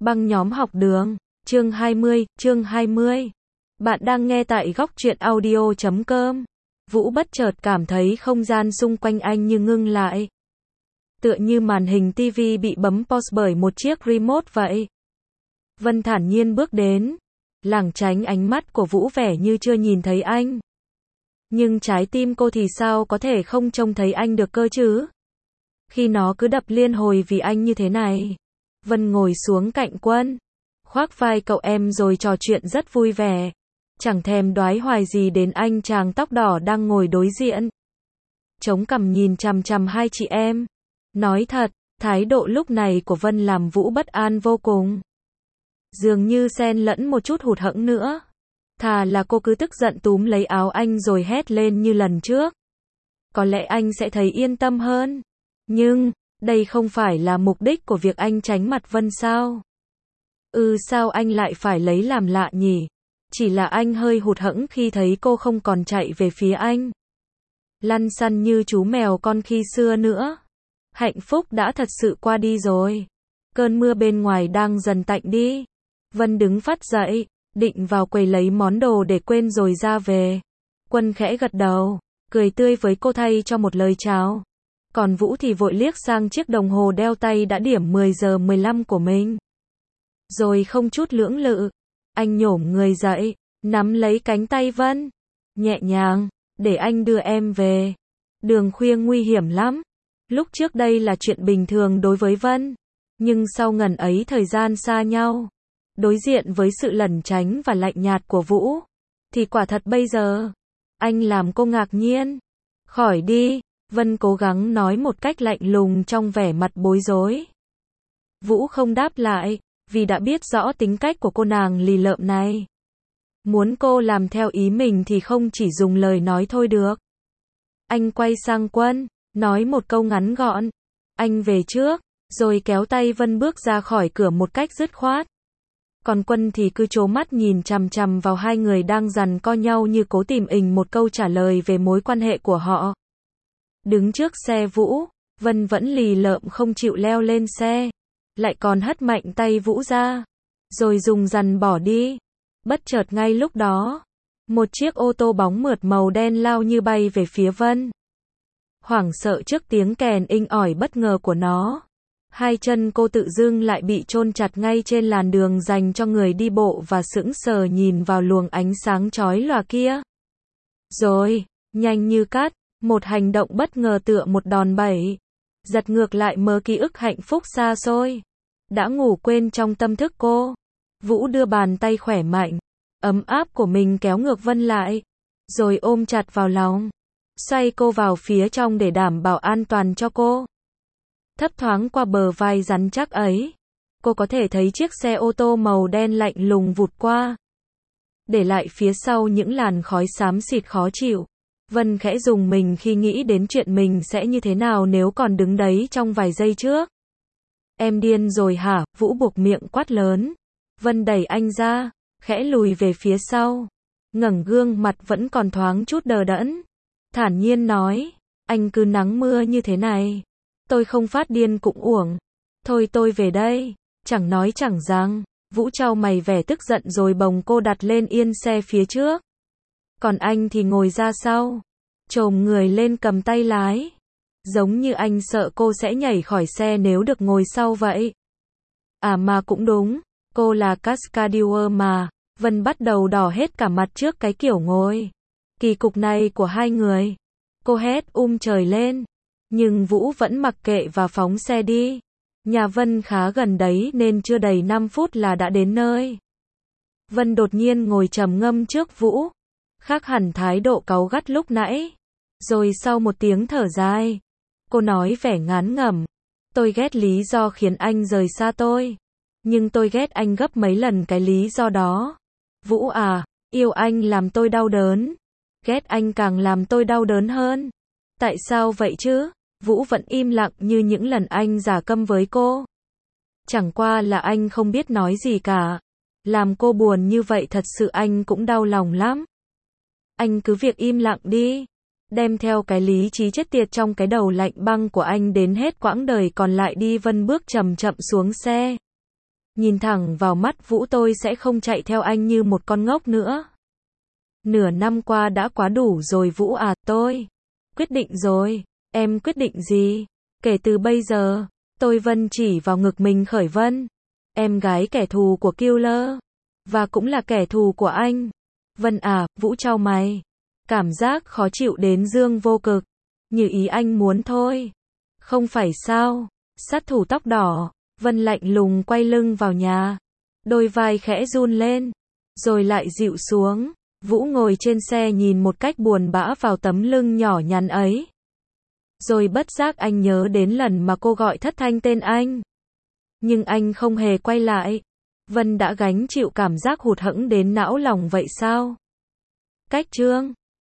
Băng nhóm học đường, chương 20. Bạn đang nghe tại góc truyện audio.com. Vũ bất chợt cảm thấy không gian xung quanh anh như ngưng lại. Tựa như màn hình TV bị bấm pause bởi một chiếc remote vậy. Vân thản nhiên bước đến, lảng tránh ánh mắt của Vũ vẻ như chưa nhìn thấy anh. Nhưng trái tim cô thì sao có thể không trông thấy anh được cơ chứ? Khi nó cứ đập liên hồi vì anh như thế này. Vân ngồi xuống cạnh Quân, khoác vai cậu em rồi trò chuyện rất vui vẻ. Chẳng thèm đoái hoài gì đến anh chàng tóc đỏ đang ngồi đối diện. Chống cằm nhìn chằm chằm hai chị em. Nói thật, thái độ lúc này của Vân làm Vũ bất an vô cùng. Dường như xen lẫn một chút hụt hẫng nữa. Thà là cô cứ tức giận túm lấy áo anh rồi hét lên như lần trước. Có lẽ anh sẽ thấy yên tâm hơn. Nhưng, đây không phải là mục đích của việc anh tránh mặt Vân sao? Sao anh lại phải lấy làm lạ nhỉ? Chỉ là anh hơi hụt hẫng khi thấy cô không còn chạy về phía anh. Lăn xăn như chú mèo con khi xưa nữa. Hạnh phúc đã thật sự qua đi rồi. Cơn mưa bên ngoài đang dần tạnh đi. Vân đứng phắt dậy, định vào quầy lấy món đồ để quên rồi ra về. Quân khẽ gật đầu, cười tươi với cô thay cho một lời chào. Còn Vũ thì vội liếc sang chiếc đồng hồ đeo tay đã điểm 10 giờ 15 của mình. Rồi không chút lưỡng lự, anh nhổm người dậy, nắm lấy cánh tay Vân. Nhẹ nhàng, để anh đưa em về. Đường khuya nguy hiểm lắm. Lúc trước đây là chuyện bình thường đối với Vân. Nhưng sau ngần ấy thời gian xa nhau, đối diện với sự lẩn tránh và lạnh nhạt của Vũ, thì quả thật bây giờ, anh làm cô ngạc nhiên. Khỏi đi. Vân cố gắng nói một cách lạnh lùng trong vẻ mặt bối rối. Vũ không đáp lại, vì đã biết rõ tính cách của cô nàng lì lợm này. Muốn cô làm theo ý mình thì không chỉ dùng lời nói thôi được. Anh quay sang Quân, nói một câu ngắn gọn. Anh về trước, rồi kéo tay Vân bước ra khỏi cửa một cách dứt khoát. Còn Quân thì cứ trố mắt nhìn chằm chằm vào hai người đang giằng co nhau như cố tìm một câu trả lời về mối quan hệ của họ. Đứng trước xe Vũ, Vân vẫn lì lợm không chịu leo lên xe. Lại còn hất mạnh tay Vũ ra. Rồi dùng dằn bỏ đi. Bất chợt ngay lúc đó, một chiếc ô tô bóng mượt màu đen lao như bay về phía Vân. Hoảng sợ trước tiếng kèn inh ỏi bất ngờ của nó. Hai chân cô tự dưng lại bị chôn chặt ngay trên làn đường dành cho người đi bộ và sững sờ nhìn vào luồng ánh sáng chói lòa kia. Rồi, nhanh như cắt. Một hành động bất ngờ tựa một đòn bẩy, giật ngược lại mớ ký ức hạnh phúc xa xôi, đã ngủ quên trong tâm thức cô. Vũ đưa bàn tay khỏe mạnh, ấm áp của mình kéo ngược Vân lại, rồi ôm chặt vào lòng, xoay cô vào phía trong để đảm bảo an toàn cho cô. Thấp thoáng qua bờ vai rắn chắc ấy, cô có thể thấy chiếc xe ô tô màu đen lạnh lùng vụt qua, để lại phía sau những làn khói xám xịt khó chịu. Vân khẽ rùng mình khi nghĩ đến chuyện mình sẽ như thế nào nếu còn đứng đấy trong vài giây trước. Em điên rồi hả? Vũ buộc miệng quát lớn. Vân đẩy anh ra, khẽ lùi về phía sau, ngẩng gương mặt vẫn còn thoáng chút đờ đẫn. Thản nhiên nói, anh cứ nắng mưa như thế này, tôi không phát điên cũng uổng. Thôi tôi về đây. Chẳng nói chẳng rằng, Vũ trao mày vẻ tức giận rồi bồng cô đặt lên yên xe phía trước. Còn anh thì ngồi ra sau, chồm người lên cầm tay lái. Giống như anh sợ cô sẽ nhảy khỏi xe nếu được ngồi sau vậy. À mà cũng đúng, cô là Cascadier mà. Vân bắt đầu đỏ hết cả mặt trước cái kiểu ngồi kỳ cục này của hai người. Cô hét trời lên. Nhưng Vũ vẫn mặc kệ và phóng xe đi. Nhà Vân khá gần đấy nên chưa đầy 5 phút là đã đến nơi. Vân đột nhiên ngồi trầm ngâm trước Vũ. Khác hẳn thái độ cáu gắt lúc nãy. Rồi sau một tiếng thở dài, cô nói vẻ ngán ngẩm. Tôi ghét lý do khiến anh rời xa tôi. Nhưng tôi ghét anh gấp mấy lần cái lý do đó. Vũ à, yêu anh làm tôi đau đớn. Ghét anh càng làm tôi đau đớn hơn. Tại sao vậy chứ? Vũ vẫn im lặng như những lần anh giả câm với cô. Chẳng qua là anh không biết nói gì cả. Làm cô buồn như vậy thật sự anh cũng đau lòng lắm. Anh cứ việc im lặng đi. Đem theo cái lý trí chết tiệt trong cái đầu lạnh băng của anh đến hết quãng đời còn lại đi. Vân bước chậm chậm xuống xe. Nhìn thẳng vào mắt Vũ, tôi sẽ không chạy theo anh như một con ngốc nữa. Nửa năm qua đã quá đủ rồi Vũ à, tôi quyết định rồi. Em quyết định gì? Kể từ bây giờ, tôi Vân chỉ vào ngực mình khởi Vân. Em gái kẻ thù của Killer. Và cũng là kẻ thù của anh. Vân à, Vũ chau mày. Cảm giác khó chịu đến dương vô cực. Như ý anh muốn thôi. Không phải sao? Sát thủ tóc đỏ. Vân lạnh lùng quay lưng vào nhà. Đôi vai khẽ run lên. Rồi lại dịu xuống. Vũ ngồi trên xe nhìn một cách buồn bã vào tấm lưng nhỏ nhắn ấy. Rồi bất giác anh nhớ đến lần mà cô gọi thất thanh tên anh. Nhưng anh không hề quay lại. Vân đã gánh chịu cảm giác hụt hẫng đến não lòng vậy sao? Cách chương